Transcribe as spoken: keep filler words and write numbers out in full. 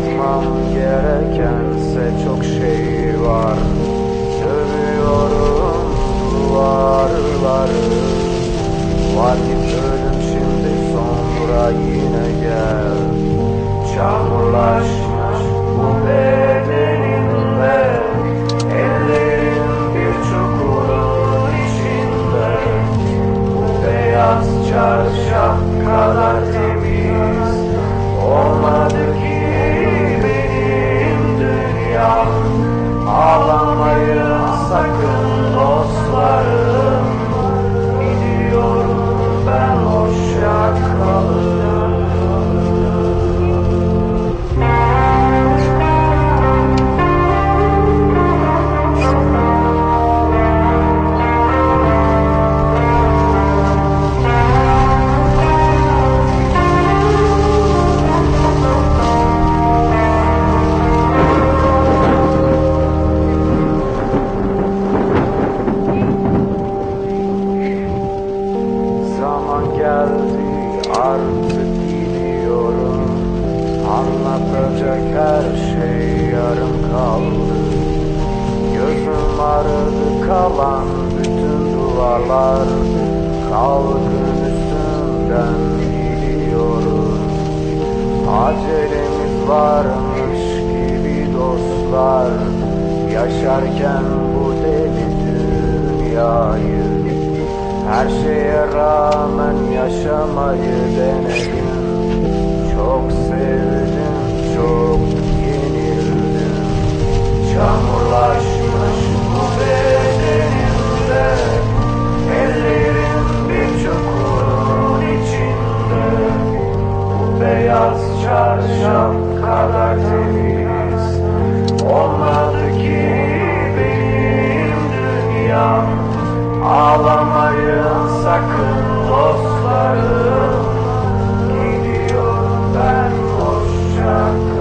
Yapmam gerekense çok şey var. Sövüyorum duvarları. Vakit ölüm şimdi, sonra yine gel. Çamurlaşmış bu bedenimde, ellerim bir çukurun içinde. Bu beyaz çarşaf kadar temiz olmadı ki benim dünyam. Ağlamayın sakın dostlarım, gidiyorum ben, hoşça kalın. Geldi artık, gidiyorum. Anlatacak her şey yarım kaldı. Gözüm aradı kalan bütün duvarlar. Kalkın üstünden gidiyoruz. Acelemiz varmış gibi dostlar. Yaşarken bu deli dünyayı, her şeye rağmen yaşamayı denedim. Çok sevdim, çok yenildim. Çamurlaşmış bu bedenimde, ellerim bir çukurun içinde. Bu beyaz çarşaf kadar temiz olmadı ki benim dünyam. Ağlamayın sakın dostlarım, gidiyorum ben, hoşça kalın.